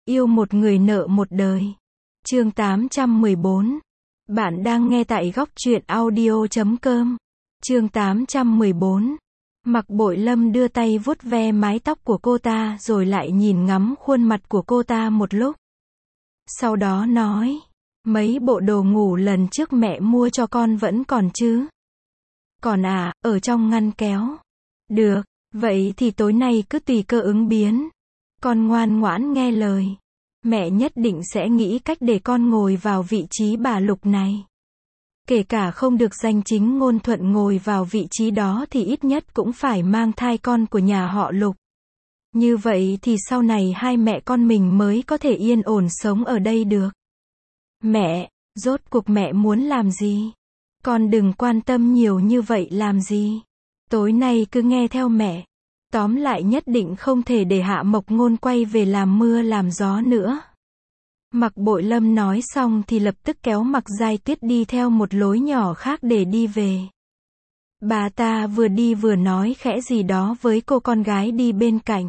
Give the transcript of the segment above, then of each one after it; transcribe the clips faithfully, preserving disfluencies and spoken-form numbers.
Yêu một người nợ một đời. Chương tám trăm mười bốn. Bạn đang nghe tại góc truyện audio chấm com. Chương tám trăm mười bốn. Mạc Bội Lâm đưa tay vuốt ve mái tóc của cô ta rồi lại nhìn ngắm khuôn mặt của cô ta một lúc. Sau đó nói, mấy bộ đồ ngủ lần trước mẹ mua cho con vẫn còn chứ? Còn à, ở trong ngăn kéo. Được, vậy thì tối nay cứ tùy cơ ứng biến. Con ngoan ngoãn nghe lời. Mẹ nhất định sẽ nghĩ cách để con ngồi vào vị trí bà Lục này. Kể cả không được danh chính ngôn thuận ngồi vào vị trí đó thì ít nhất cũng phải mang thai con của nhà họ Lục. Như vậy thì sau này hai mẹ con mình mới có thể yên ổn sống ở đây được. Mẹ, rốt cuộc mẹ muốn làm gì? Con đừng quan tâm nhiều như vậy làm gì? Tối nay cứ nghe theo mẹ. Tóm lại nhất định không thể để Hạ Mộc Ngôn quay về làm mưa làm gió nữa. Mạc Bội Lâm nói xong thì lập tức kéo Mạc Giai Tuyết đi theo một lối nhỏ khác để đi về. Bà ta vừa đi vừa nói khẽ gì đó với cô con gái đi bên cạnh.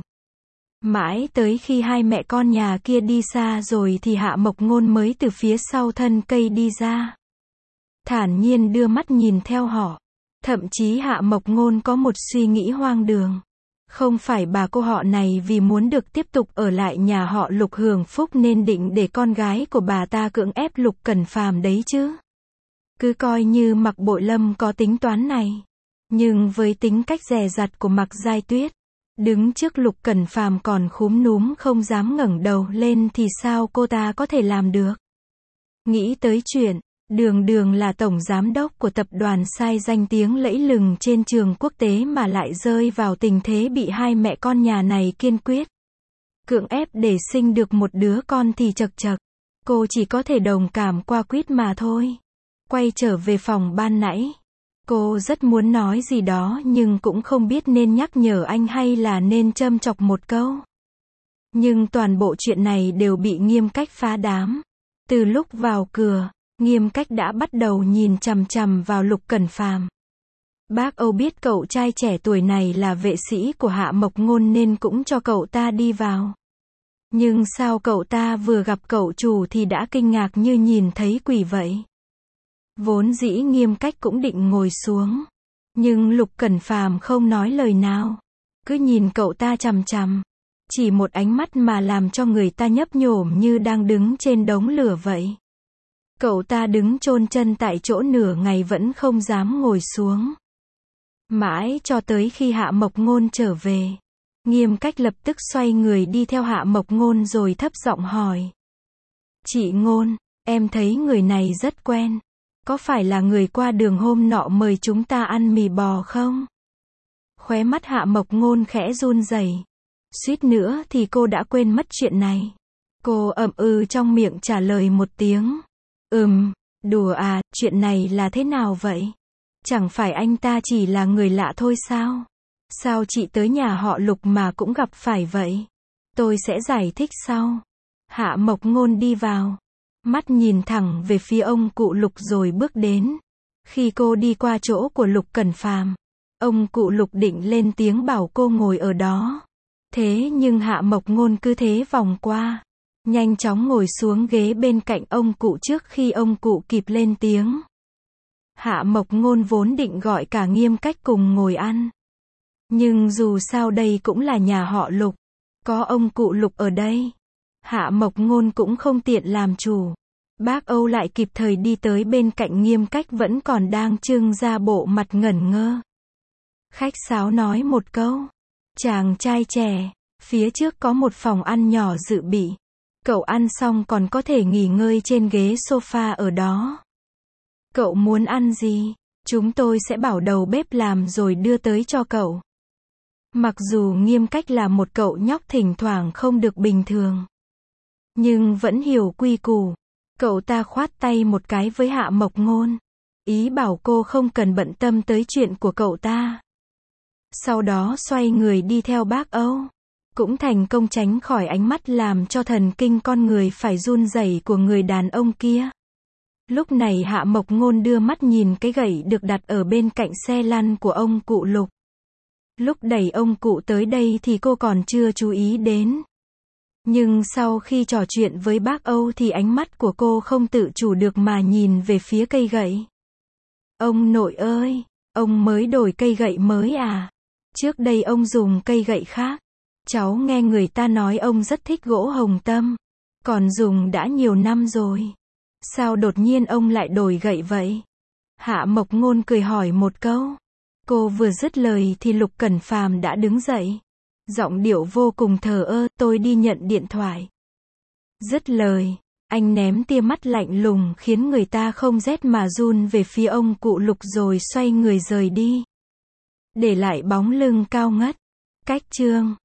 Mãi tới khi hai mẹ con nhà kia đi xa rồi thì Hạ Mộc Ngôn mới từ phía sau thân cây đi ra. Thản nhiên đưa mắt nhìn theo họ. Thậm chí Hạ Mộc Ngôn có một suy nghĩ hoang đường. Không phải bà cô họ này vì muốn được tiếp tục ở lại nhà họ Lục hưởng phúc nên định để con gái của bà ta cưỡng ép Lục Cẩn Phàm đấy chứ. Cứ coi như Mạc Bội Lâm có tính toán này. Nhưng với tính cách dè dặt của Mạc Giai Tuyết, đứng trước Lục Cẩn Phàm còn khúm núm không dám ngẩng đầu lên thì sao cô ta có thể làm được. Nghĩ tới chuyện, Đường Đường là tổng giám đốc của tập đoàn sai danh tiếng lẫy lừng trên trường quốc tế mà lại rơi vào tình thế bị hai mẹ con nhà này kiên quyết cưỡng ép để sinh được một đứa con thì chật chật. Cô chỉ có thể đồng cảm qua quýt mà thôi. Quay trở về phòng ban nãy. Cô rất muốn nói gì đó nhưng cũng không biết nên nhắc nhở anh hay là nên châm chọc một câu. Nhưng toàn bộ chuyện này đều bị Nghiêm Cách phá đám. Từ lúc vào cửa, Nghiêm Cách đã bắt đầu nhìn chằm chằm vào Lục Cẩn Phàm. Bác Âu biết cậu trai trẻ tuổi này là vệ sĩ của Hạ Mộc Ngôn nên cũng cho cậu ta đi vào. Nhưng sao cậu ta vừa gặp cậu chủ thì đã kinh ngạc như nhìn thấy quỷ vậy. Vốn dĩ Nghiêm Cách cũng định ngồi xuống. Nhưng Lục Cẩn Phàm không nói lời nào. Cứ nhìn cậu ta chằm chằm. Chỉ một ánh mắt mà làm cho người ta nhấp nhổm như đang đứng trên đống lửa vậy. Cậu ta đứng chôn chân tại chỗ nửa ngày vẫn không dám ngồi xuống. Mãi cho tới khi Hạ Mộc Ngôn trở về. Nghiêm Cách lập tức xoay người đi theo Hạ Mộc Ngôn rồi thấp giọng hỏi. Chị Ngôn, em thấy người này rất quen. Có phải là người qua đường hôm nọ mời chúng ta ăn mì bò không? Khóe mắt Hạ Mộc Ngôn khẽ run rẩy. Suýt nữa thì cô đã quên mất chuyện này. Cô ậm ừ trong miệng trả lời một tiếng. Ừm, đùa à, chuyện này là thế nào vậy? Chẳng phải anh ta chỉ là người lạ thôi sao? Sao chị tới nhà họ Lục mà cũng gặp phải vậy? Tôi sẽ giải thích sau. Hạ Mộc Ngôn đi vào. Mắt nhìn thẳng về phía ông cụ Lục rồi bước đến. Khi cô đi qua chỗ của Lục Cẩn Phàm, ông cụ Lục định lên tiếng bảo cô ngồi ở đó. Thế nhưng Hạ Mộc Ngôn cứ thế vòng qua. Nhanh chóng ngồi xuống ghế bên cạnh ông cụ trước khi ông cụ kịp lên tiếng. Hạ Mộc Ngôn vốn định gọi cả Nghiêm Cách cùng ngồi ăn. Nhưng dù sao đây cũng là nhà họ Lục. Có ông cụ Lục ở đây. Hạ Mộc Ngôn cũng không tiện làm chủ. Bác Âu lại kịp thời đi tới bên cạnh Nghiêm Cách vẫn còn đang trưng ra bộ mặt ngẩn ngơ. Khách sáo nói một câu. Chàng trai trẻ, phía trước có một phòng ăn nhỏ dự bị. Cậu ăn xong còn có thể nghỉ ngơi trên ghế sofa ở đó. Cậu muốn ăn gì? Chúng tôi sẽ bảo đầu bếp làm rồi đưa tới cho cậu. Mặc dù Nghiêm Cách là một cậu nhóc thỉnh thoảng không được bình thường. Nhưng vẫn hiểu quy củ. Cậu ta khoát tay một cái với Hạ Mộc Ngôn. Ý bảo cô không cần bận tâm tới chuyện của cậu ta. Sau đó xoay người đi theo bác Âu. Cũng thành công tránh khỏi ánh mắt làm cho thần kinh con người phải run rẩy của người đàn ông kia. Lúc này Hạ Mộc Ngôn đưa mắt nhìn cái gậy được đặt ở bên cạnh xe lăn của ông cụ Lục. Lúc đẩy ông cụ tới đây thì cô còn chưa chú ý đến. Nhưng sau khi trò chuyện với bác Âu thì ánh mắt của cô không tự chủ được mà nhìn về phía cây gậy. Ông nội ơi, ông mới đổi cây gậy mới à? Trước đây ông dùng cây gậy khác. Cháu nghe người ta nói ông rất thích gỗ hồng tâm. Còn dùng đã nhiều năm rồi. Sao đột nhiên ông lại đổi gậy vậy? Hạ Mộc Ngôn cười hỏi một câu. Cô vừa dứt lời thì Lục Cẩn Phàm đã đứng dậy. Giọng điệu vô cùng thờ ơ, tôi đi nhận điện thoại. Dứt lời, anh ném tia mắt lạnh lùng khiến người ta không rét mà run về phía ông cụ Lục rồi xoay người rời đi. Để lại bóng lưng cao ngất. Cách chương